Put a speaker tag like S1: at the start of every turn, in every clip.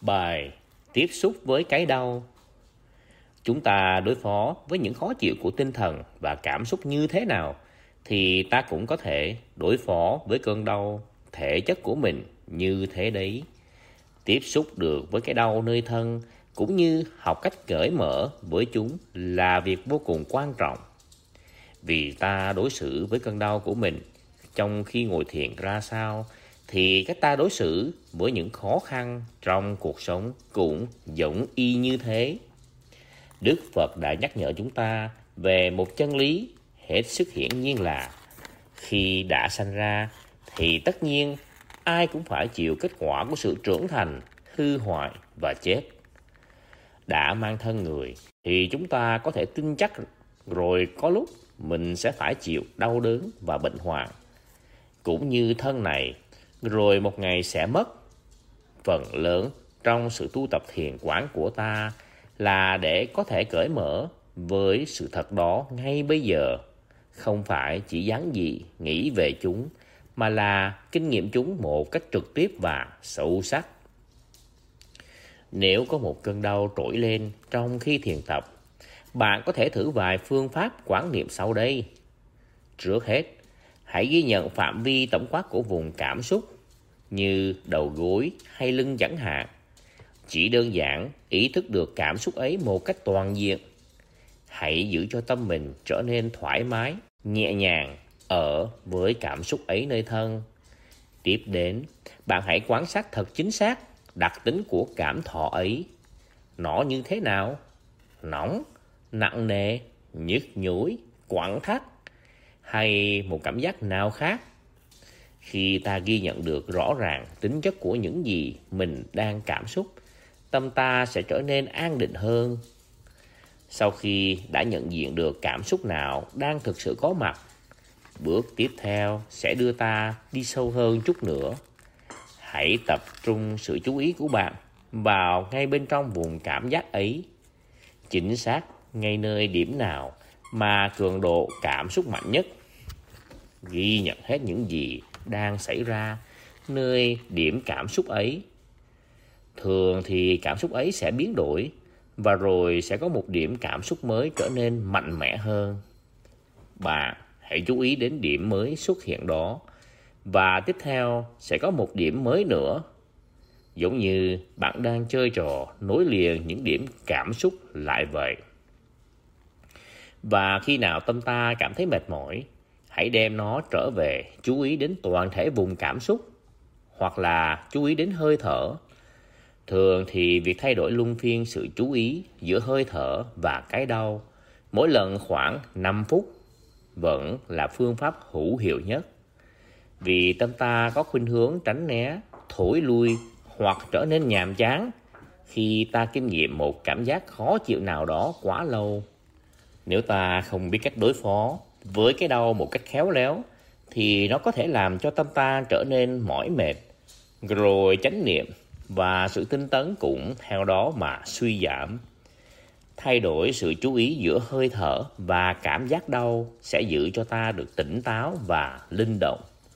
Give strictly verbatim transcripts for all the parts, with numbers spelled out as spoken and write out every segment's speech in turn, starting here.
S1: Bài tiếp xúc với cái đau. Chúng ta đối phó với những khó chịu của tinh thần và cảm xúc như thế nào thì ta cũng có thể đối phó với cơn đau thể chất của mình như thế đấy. Tiếp xúc được với cái đau nơi thân cũng như học cách cởi mở với chúng là việc vô cùng quan trọng. Vì ta đối xử với cơn đau của mình trong khi ngồi thiền ra sao thì cách ta đối xử với những khó khăn trong cuộc sống cũng giống y như thế. Đức Phật đã nhắc nhở chúng ta về một chân lý hết sức hiển nhiên là khi đã sanh ra thì tất nhiên ai cũng phải chịu kết quả của sự trưởng thành, hư hoại và chết. Đã mang thân người thì chúng ta có thể tin chắc rồi có lúc mình sẽ phải chịu đau đớn và bệnh hoạn. Cũng như thân này, rồi một ngày sẽ mất. Phần lớn trong sự tu tập thiền quán của ta là để có thể cởi mở với sự thật đó ngay bây giờ. Không phải chỉ dán dị nghĩ về chúng, mà là kinh nghiệm chúng một cách trực tiếp và sâu sắc. Nếu có một cơn đau trỗi lên trong khi thiền tập, bạn có thể thử vài phương pháp quán niệm sau đây. Trước hết, hãy ghi nhận phạm vi tổng quát của vùng cảm xúc như đầu gối hay lưng chẳng hạn. Chỉ đơn giản ý thức được cảm xúc ấy một cách toàn diện. Hãy giữ cho tâm mình trở nên thoải mái, nhẹ nhàng ở với cảm xúc ấy nơi thân. Tiếp đến, bạn hãy quan sát thật chính xác đặc tính của cảm thọ ấy. Nó như thế nào? Nóng, nặng nề, nhức nhối, quặn thắt hay một cảm giác nào khác? Khi ta ghi nhận được rõ ràng tính chất của những gì mình đang cảm xúc, tâm ta sẽ trở nên an định hơn. Sau khi đã nhận diện được cảm xúc nào đang thực sự có mặt, bước tiếp theo sẽ đưa ta đi sâu hơn chút nữa. Hãy tập trung sự chú ý của bạn vào ngay bên trong vùng cảm giác ấy. Chính xác ngay nơi điểm nào mà cường độ cảm xúc mạnh nhất. Ghi nhận hết những gì đang xảy ra nơi điểm cảm xúc ấy. Thường thì cảm xúc ấy sẽ biến đổi và rồi sẽ có một điểm cảm xúc mới trở nên mạnh mẽ hơn. Bạn hãy chú ý đến điểm mới xuất hiện đó và tiếp theo sẽ có một điểm mới nữa. Giống như bạn đang chơi trò nối liền những điểm cảm xúc lại vậy. Và khi nào tâm ta cảm thấy mệt mỏi, hãy đem nó trở về chú ý đến toàn thể vùng cảm xúc hoặc là chú ý đến hơi thở. Thường thì việc thay đổi luân phiên sự chú ý giữa hơi thở và cái đau mỗi lần khoảng năm phút vẫn là phương pháp hữu hiệu nhất. Vì tâm ta có khuynh hướng tránh né, thổi lui hoặc trở nên nhàm chán khi ta kinh nghiệm một cảm giác khó chịu nào đó quá lâu. Nếu ta không biết cách đối phó với cái đau một cách khéo léo thì nó có thể làm cho tâm ta trở nên mỏi mệt, rồi chánh niệm và sự tinh tấn cũng theo đó mà suy giảm. Thay đổi sự chú ý giữa hơi thở và cảm giác đau sẽ giữ cho ta được tỉnh táo và linh động.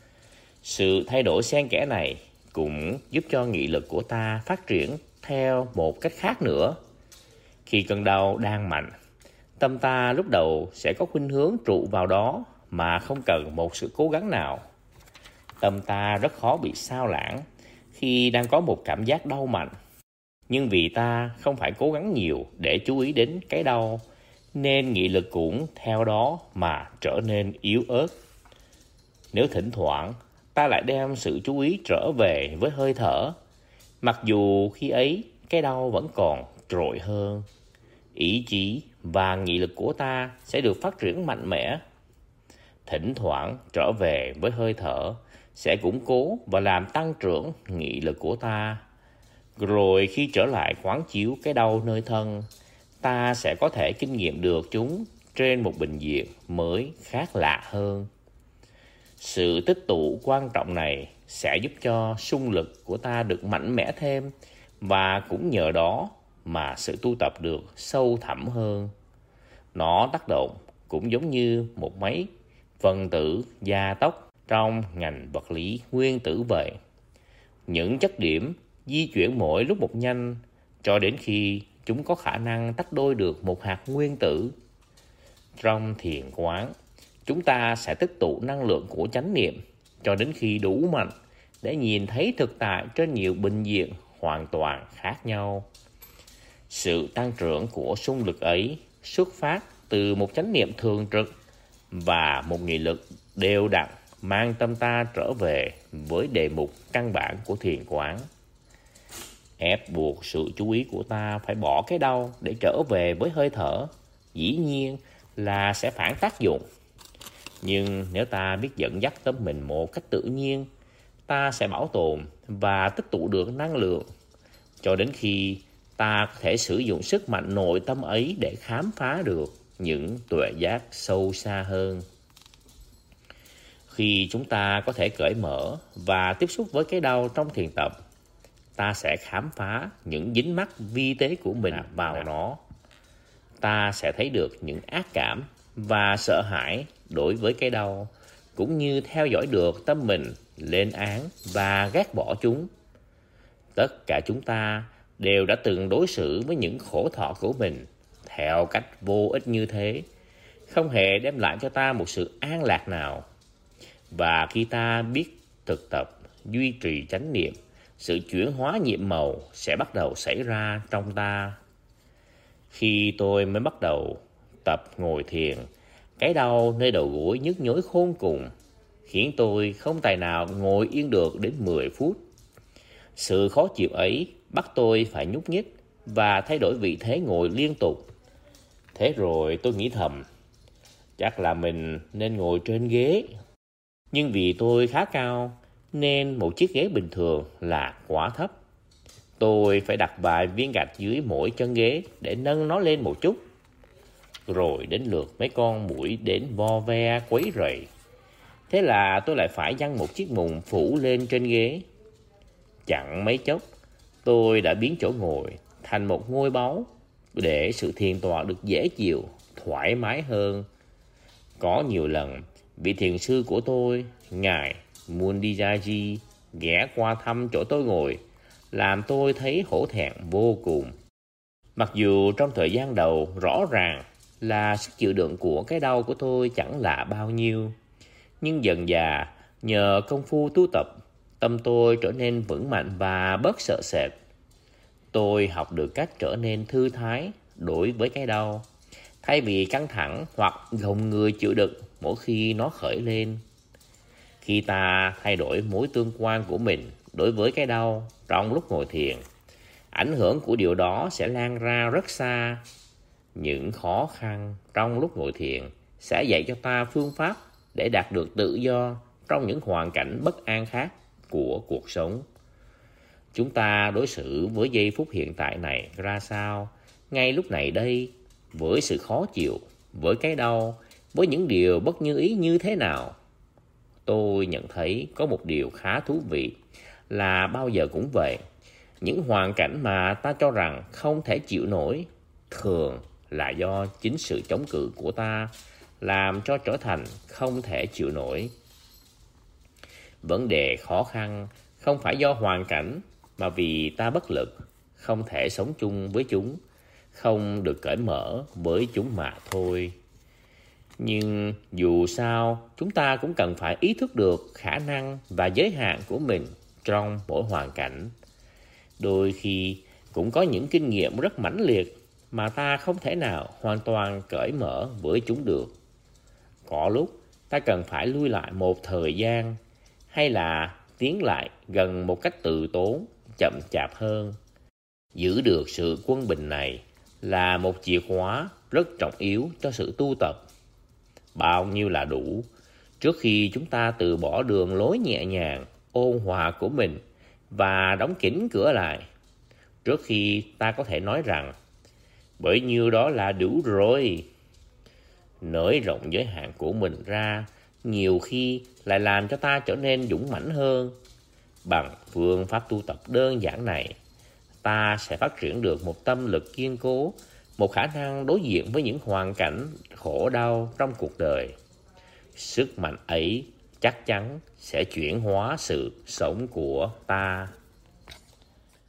S1: Sự thay đổi xen kẽ này cũng giúp cho nghị lực của ta phát triển theo một cách khác nữa. Khi cơn đau đang mạnh, tâm ta lúc đầu sẽ có khuynh hướng trụ vào đó mà không cần một sự cố gắng nào. Tâm ta rất khó bị sao lãng khi đang có một cảm giác đau mạnh. Nhưng vì ta không phải cố gắng nhiều để chú ý đến cái đau, nên nghị lực cũng theo đó mà trở nên yếu ớt. Nếu thỉnh thoảng ta lại đem sự chú ý trở về với hơi thở, mặc dù khi ấy cái đau vẫn còn trội hơn, ý chí và nghị lực của ta sẽ được phát triển mạnh mẽ. Thỉnh thoảng trở về với hơi thở sẽ củng cố và làm tăng trưởng nghị lực của ta. Rồi khi trở lại quán chiếu cái đau nơi thân, ta sẽ có thể kinh nghiệm được chúng trên một bình diện mới khác lạ hơn. Sự tích tụ quan trọng này sẽ giúp cho xung lực của ta được mạnh mẽ thêm và cũng nhờ đó mà sự tu tập được sâu thẳm hơn. Nó tác động cũng giống như một máy phân tử gia tốc trong ngành vật lý nguyên tử vậy. Những chất điểm di chuyển mỗi lúc một nhanh cho đến khi chúng có khả năng tách đôi được một hạt nguyên tử. Trong thiền quán, chúng ta sẽ tích tụ năng lượng của chánh niệm cho đến khi đủ mạnh để nhìn thấy thực tại trên nhiều bình diện hoàn toàn khác nhau. Sự tăng trưởng của xung lực ấy xuất phát từ một chánh niệm thường trực và một nghị lực đều đặn mang tâm ta trở về với đề mục căn bản của thiền quán. Ép buộc sự chú ý của ta phải bỏ cái đau để trở về với hơi thở, dĩ nhiên là sẽ phản tác dụng. Nhưng nếu ta biết dẫn dắt tâm mình một cách tự nhiên, ta sẽ bảo tồn và tích tụ được năng lượng cho đến khi ta có thể sử dụng sức mạnh nội tâm ấy để khám phá được những tuệ giác sâu xa hơn. Khi chúng ta có thể cởi mở và tiếp xúc với cái đau trong thiền tập, ta sẽ khám phá những dính mắc vi tế của mình vào nó. Ta sẽ thấy được những ác cảm và sợ hãi đối với cái đau, cũng như theo dõi được tâm mình lên án và ghét bỏ chúng. Tất cả chúng ta đều đã từng đối xử với những khổ thọ của mình theo cách vô ích như thế, không hề đem lại cho ta một sự an lạc nào. Và khi ta biết thực tập duy trì chánh niệm, sự chuyển hóa nhiệm màu sẽ bắt đầu xảy ra trong ta. Khi tôi mới bắt đầu tập ngồi thiền, cái đau nơi đầu gối nhức nhối khôn cùng, khiến tôi không tài nào ngồi yên được đến mười phút. Sự khó chịu ấy bắt tôi phải nhúc nhích và thay đổi vị thế ngồi liên tục. Thế rồi tôi nghĩ thầm, chắc là mình nên ngồi trên ghế. Nhưng vì tôi khá cao, nên một chiếc ghế bình thường là quá thấp. Tôi phải đặt vài viên gạch dưới mỗi chân ghế để nâng nó lên một chút. Rồi đến lượt mấy con muỗi đến vo ve quấy rầy. Thế là tôi lại phải giăng một chiếc mùng phủ lên trên ghế. Chẳng mấy chốc, tôi đã biến chỗ ngồi thành một ngôi báu để sự thiền tọa được dễ chịu, thoải mái hơn. Có nhiều lần, vị thiền sư của tôi, ngài Mundijaji, ghé qua thăm chỗ tôi ngồi, làm tôi thấy hổ thẹn vô cùng. Mặc dù trong thời gian đầu rõ ràng là sức chịu đựng của cái đau của tôi chẳng lạ bao nhiêu, nhưng dần dà nhờ công phu tu tập, tâm tôi trở nên vững mạnh và bớt sợ sệt. Tôi học được cách trở nên thư thái đối với cái đau, thay vì căng thẳng hoặc gồng người chịu đựng mỗi khi nó khởi lên. Khi ta thay đổi mối tương quan của mình đối với cái đau trong lúc ngồi thiền, ảnh hưởng của điều đó sẽ lan ra rất xa. Những khó khăn trong lúc ngồi thiền sẽ dạy cho ta phương pháp để đạt được tự do trong những hoàn cảnh bất an khác của cuộc sống. Chúng ta đối xử với giây phút hiện tại này ra sao, ngay lúc này đây, với sự khó chịu, với cái đau, với những điều bất như ý như thế nào? Tôi nhận thấy có một điều khá thú vị là bao giờ cũng vậy, những hoàn cảnh mà ta cho rằng không thể chịu nổi thường là do chính sự chống cự của ta làm cho trở thành không thể chịu nổi. Vấn đề khó khăn không phải do hoàn cảnh, mà vì ta bất lực, không thể sống chung với chúng, không được cởi mở với chúng mà thôi. Nhưng dù sao, chúng ta cũng cần phải ý thức được khả năng và giới hạn của mình trong mỗi hoàn cảnh. Đôi khi cũng có những kinh nghiệm rất mãnh liệt mà ta không thể nào hoàn toàn cởi mở với chúng được. Có lúc ta cần phải lui lại một thời gian, hay là tiến lại gần một cách từ tốn, chậm chạp hơn. Giữ được sự quân bình này là một chìa khóa rất trọng yếu cho sự tu tập. Bao nhiêu là đủ trước khi chúng ta từ bỏ đường lối nhẹ nhàng, ôn hòa của mình và đóng kín cửa lại. Trước khi ta có thể nói rằng bấy nhiêu đó là đủ rồi. Nới rộng giới hạn của mình ra nhiều khi lại làm cho ta trở nên dũng mãnh hơn. Bằng phương pháp tu tập đơn giản này, ta sẽ phát triển được một tâm lực kiên cố, một khả năng đối diện với những hoàn cảnh khổ đau trong cuộc đời. Sức mạnh ấy chắc chắn sẽ chuyển hóa sự sống của ta.